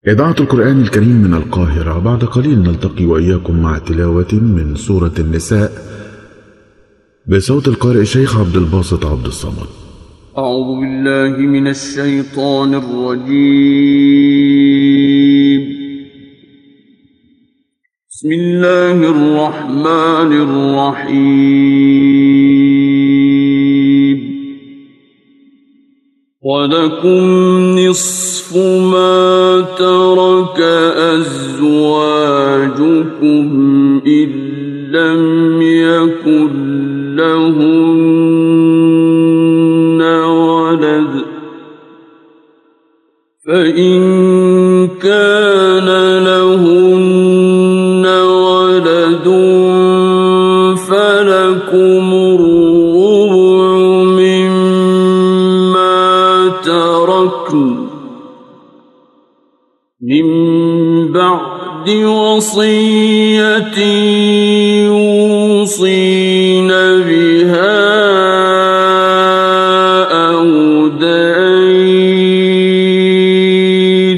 إذاعة القرآن الكريم من القاهرة. بعد قليل نلتقي وإياكم مع تلاوة من سورة النساء بصوت القارئ الشيخ عبد الباسط عبد الصمد. أعوذ بالله من الشيطان الرجيم. بسم الله الرحمن الرحيم. ولكم نصف ما ترك أزواجكم إن لم يكن لهن ولد، فإن كان لهن ولد فلكم الربع مما تركن من بعد وصية يوصين بها أو دين،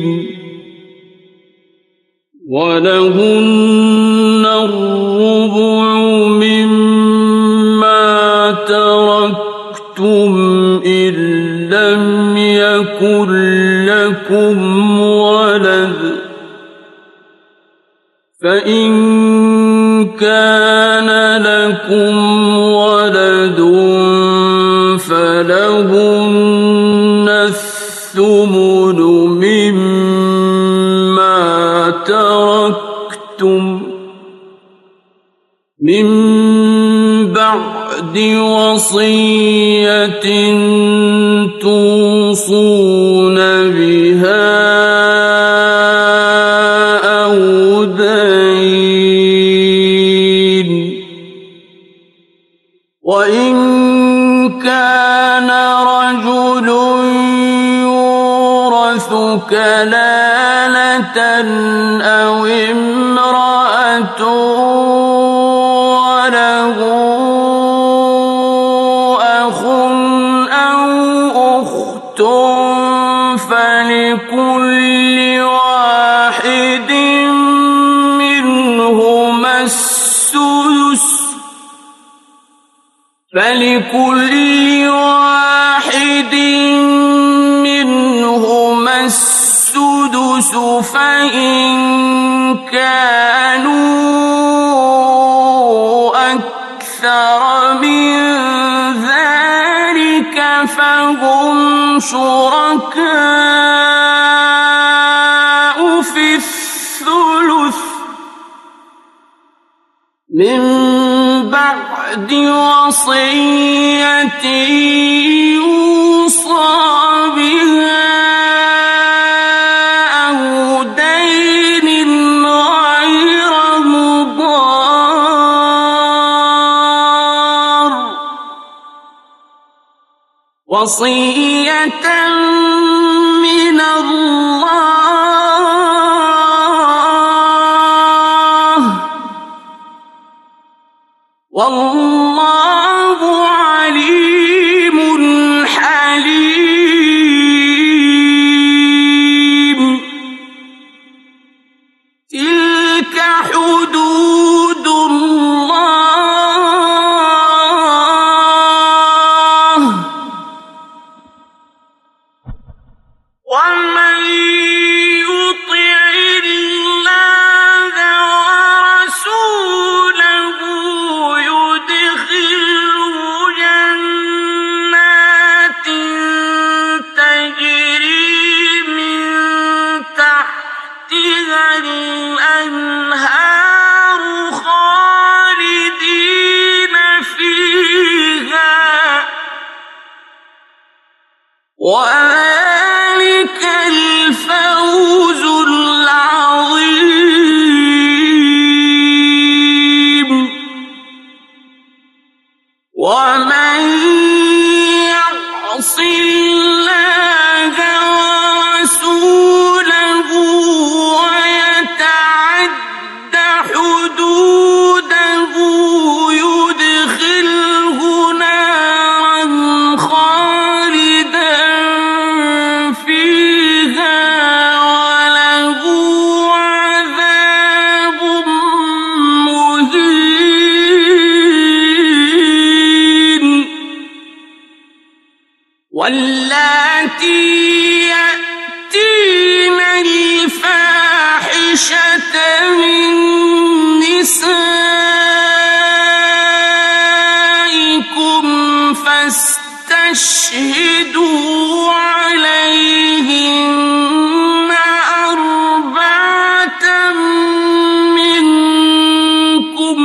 ولهن الربع مما تركتم إن لم يكن لكم ولد، فإن كان لكم ولد فلهن الثمن مما تركتم من بعد وصية توصون بها أو دين، وإن كان رجل يورث كلالة أو امرأة وله أخ أو أخت فلكل واحد منهما السدس فإن كانوا أكثر من ذلك فهم شركاء في الثلث من بعد وصية يوصى بها أو دين غير مضار، وصية من الله، والله عليم حليم. تلك حدود الله، ومن يطع الله ورسوله يدخله جنات تجري من تحتها الأنهار خالدين فيها، وذلك الفوز العظيم. ومن يعص الله ورسوله ويتعد حدوده يدخله نارا خالدا فيها اللاتي يأتين الفاحشة من نسائكم فاستشهدوا عليهن أربعة منكم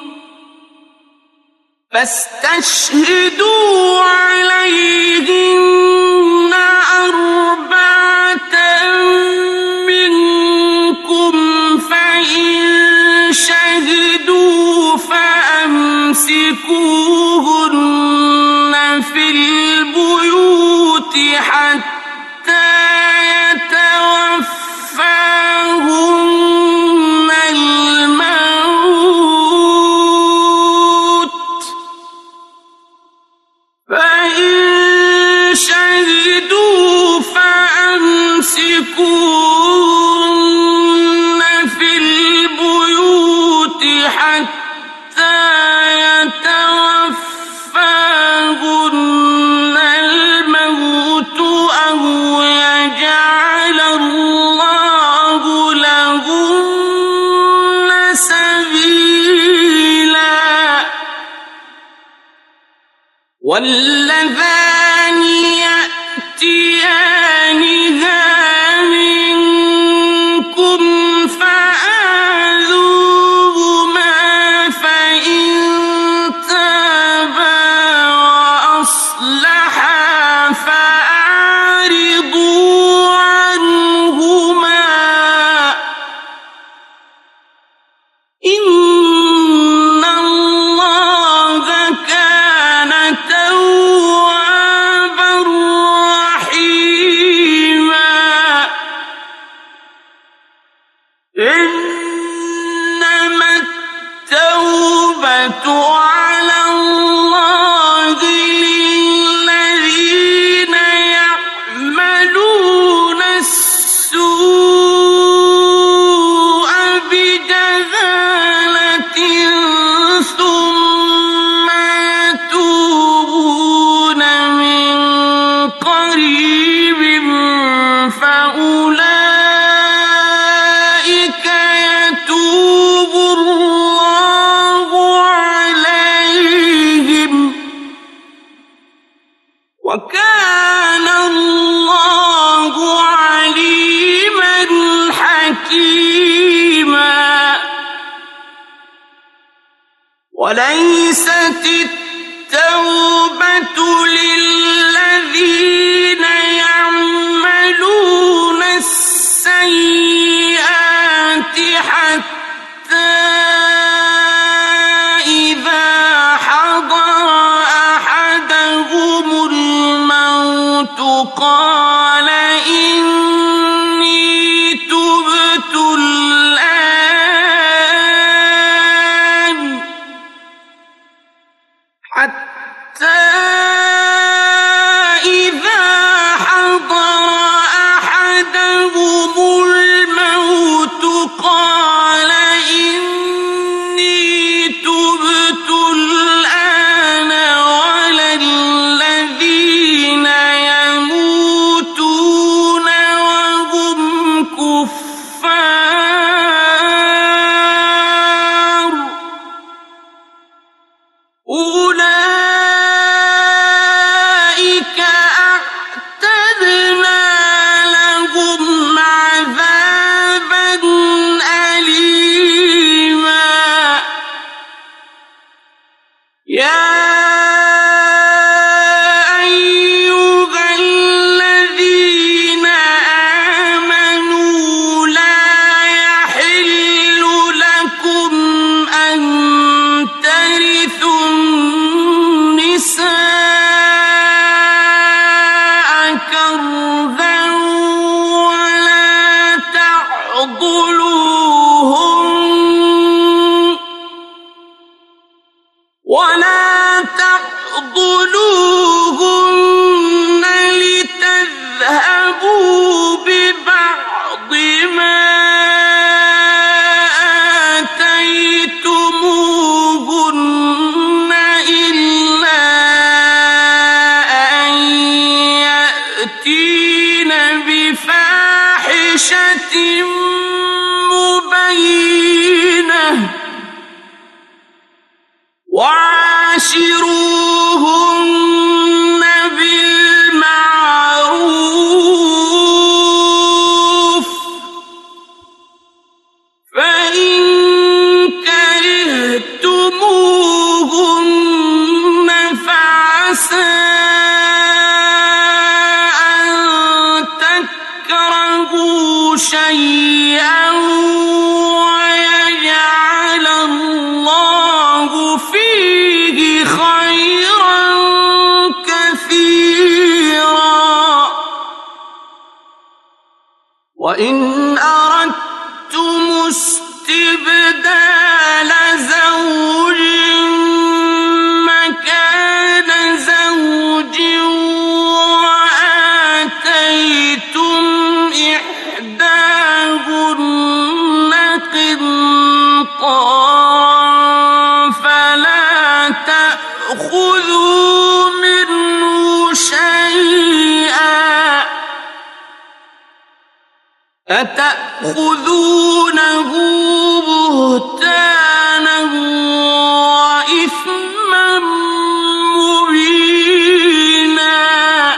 فإن شهدوا فأمسكوهن في البيوت حتى يتوفاهن الموت فإن شهدوا فأمسكوهن في البيوت حتى يتوفاهن الموت أو يجعل الله لهن سبيلا واللذان يأتيانها منكم فآذوهما فإن تابا وأصلحا فأعرضوا عنهما إن الله كان توابا رحيما إنما التوبة على الله للذين يعملون السوء بجهالة ثم يتوبون من قريب فأولئك يتوب الله عليهم وكان الله عليما حكيما وليست التوبة للذين يعملون السيئات حتى إذا حضر أحدهم الموت قال إني تبت الآن حتى إذا حضر أحدهم الموت قال شيئا ويجعل الله فيه خيرا كثيرا وإن أردتم استبدال زوج مكان زوج وآتيتم إحداهن قنطارا فلا تأخذوا منه شيئا أتأخذونه بهتانا وإثما مبينا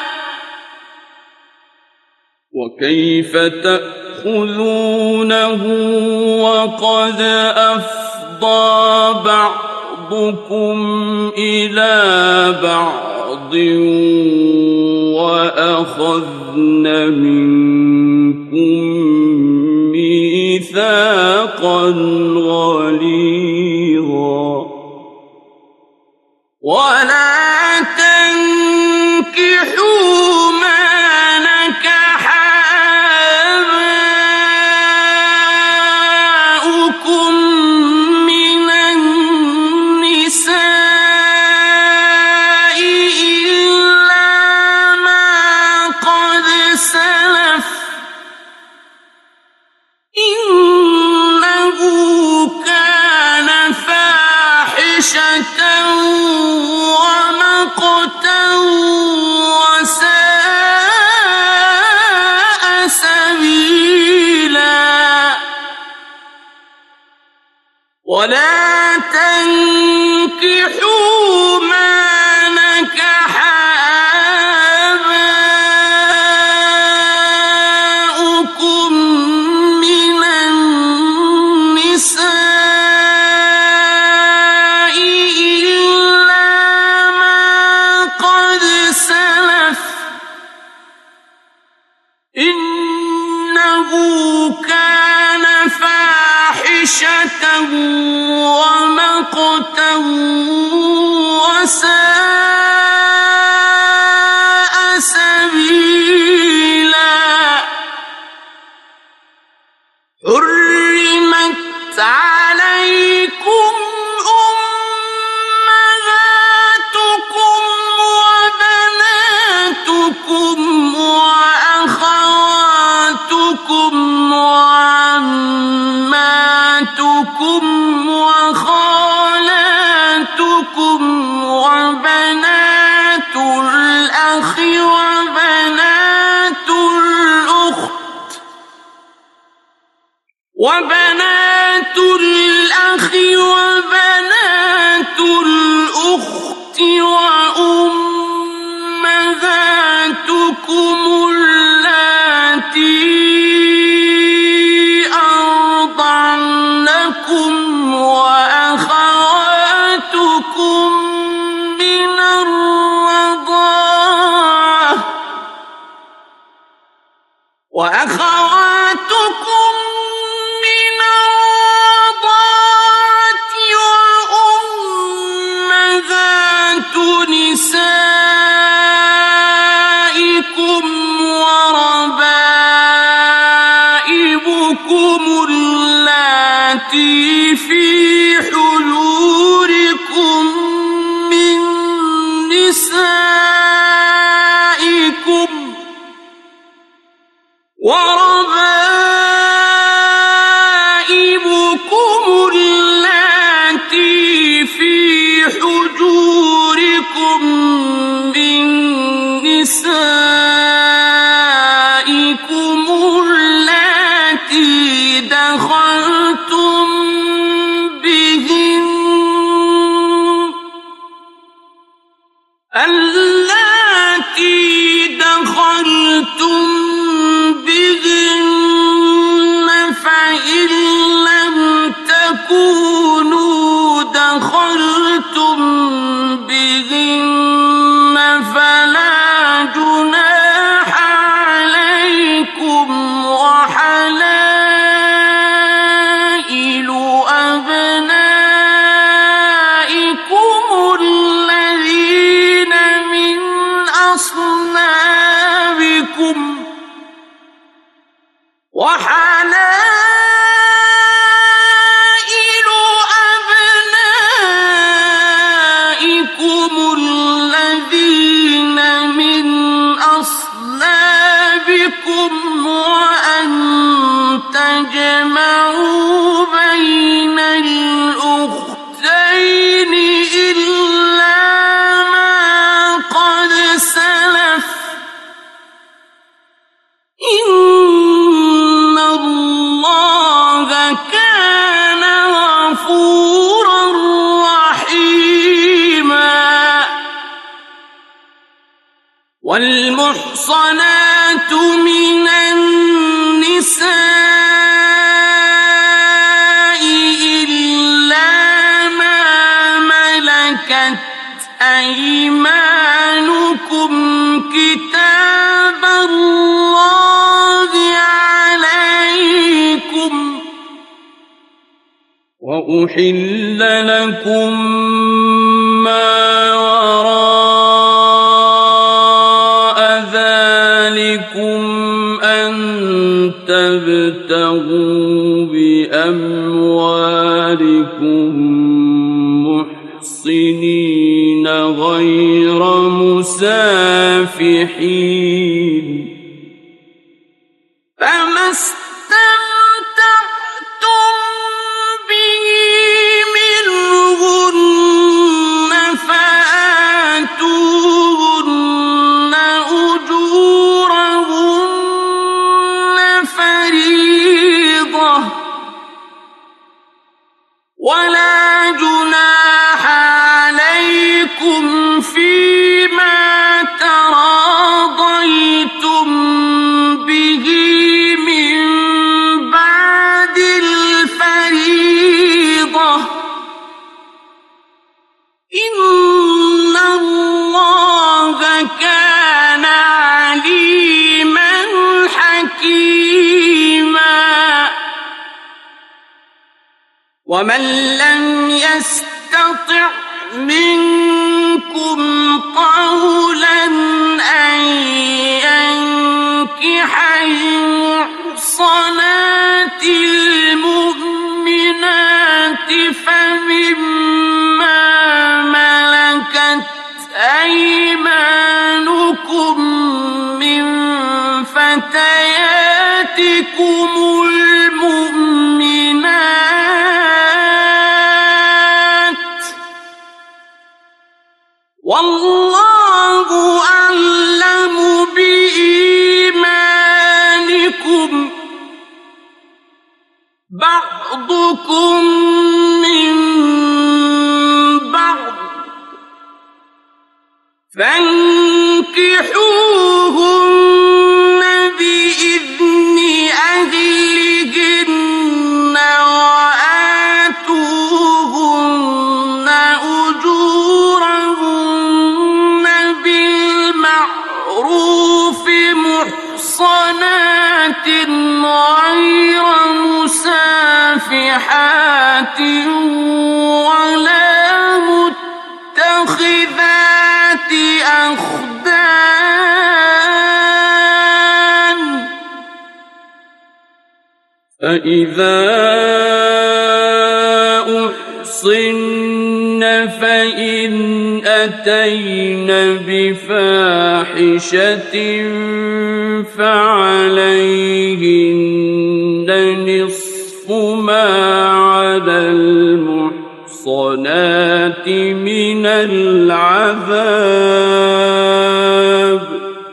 وكيف تأخذونه وقد أفضى بعضكم إلى بعض وأخذن منكم ميثاقا غليظا ولا تنكحوا ما نكح آباؤكم من النساء إلا ما قد سلف إنه كان فاحشة ومقتا وساء سبيلا ولا تنكحوا ما نكح آباؤكم من النساء إلا ما قد سلف إنه كان فاحشة ومقتا وساء سبيلا حرمت عليكم أمهاتكم وبناتكم وأخواتكم وعماتكم وخالاتكم وبنات الأخ وبنات الأخت وبنات الأخ وبنات الأخت وأمهاتكم اللاتي أرضعنكم وأخواتكم من الرضاعة وأخواتكم من الرضاعة وأمهات نسائكم وربائبكم اللاتي في حجوركم من نسائكم تجمعوا بين الأختين إلا ما قد سلف إن الله كان غفورا رحيما. والمحصنات من النساء إلا ما ملكت أيمانكم كتاب الله عليكم وأحل لكم ما وراء ذلكم أن تبتغوا بأموالكم محصنين غير مسافحين فما استمتعتم به منهن فآتوهن أجورهن فريضة ولا جناح عليكم فيما تراضيتم به من بعد الفريضة إن الله كان عليما حكيما. ومن لم يستطع منكم طولا أن ينكح المحصنات المؤمنات فمما ملكت أيمانكم من فتياتكم المؤمنات والله أعلم بإيمانكم بعضكم من بعض فانكحوهن بإذن أهلهن وآتوهن أجورهن بالمعروف محصنات غير مسافحات ولا متخذات أخدان فإذا أحصن فإن أتين بفاحشة فعليهن نصف ما على المحصنات من العذاب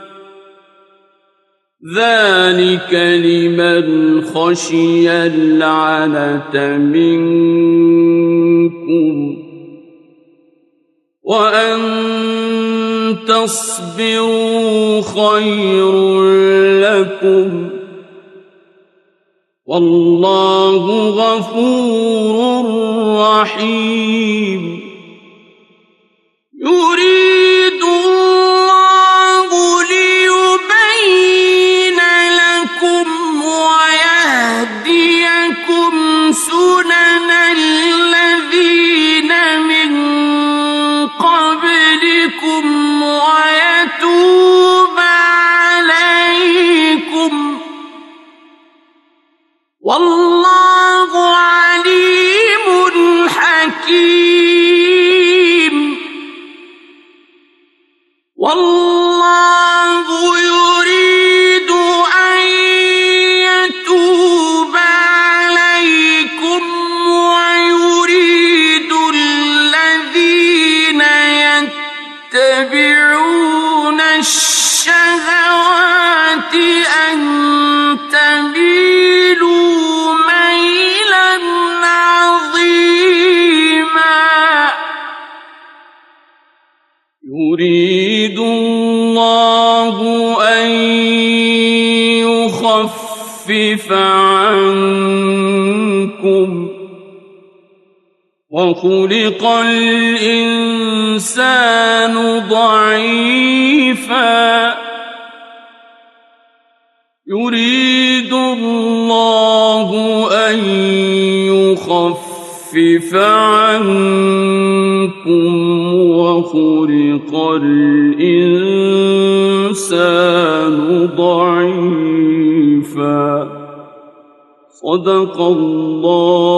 ذلك لمن خشي العنة منكم وأن تصبروا خير لكم والله غفور رحيم. يريد الله ليبين لكم ويهديكم سنن الذين من قبلكم ويتوب عليكم والله عليم حكيم. منكم وخلق الإنسان ضعيفا يريد الله أن يخفف عنكم وخلق الإنسان ضعيفا صدق الله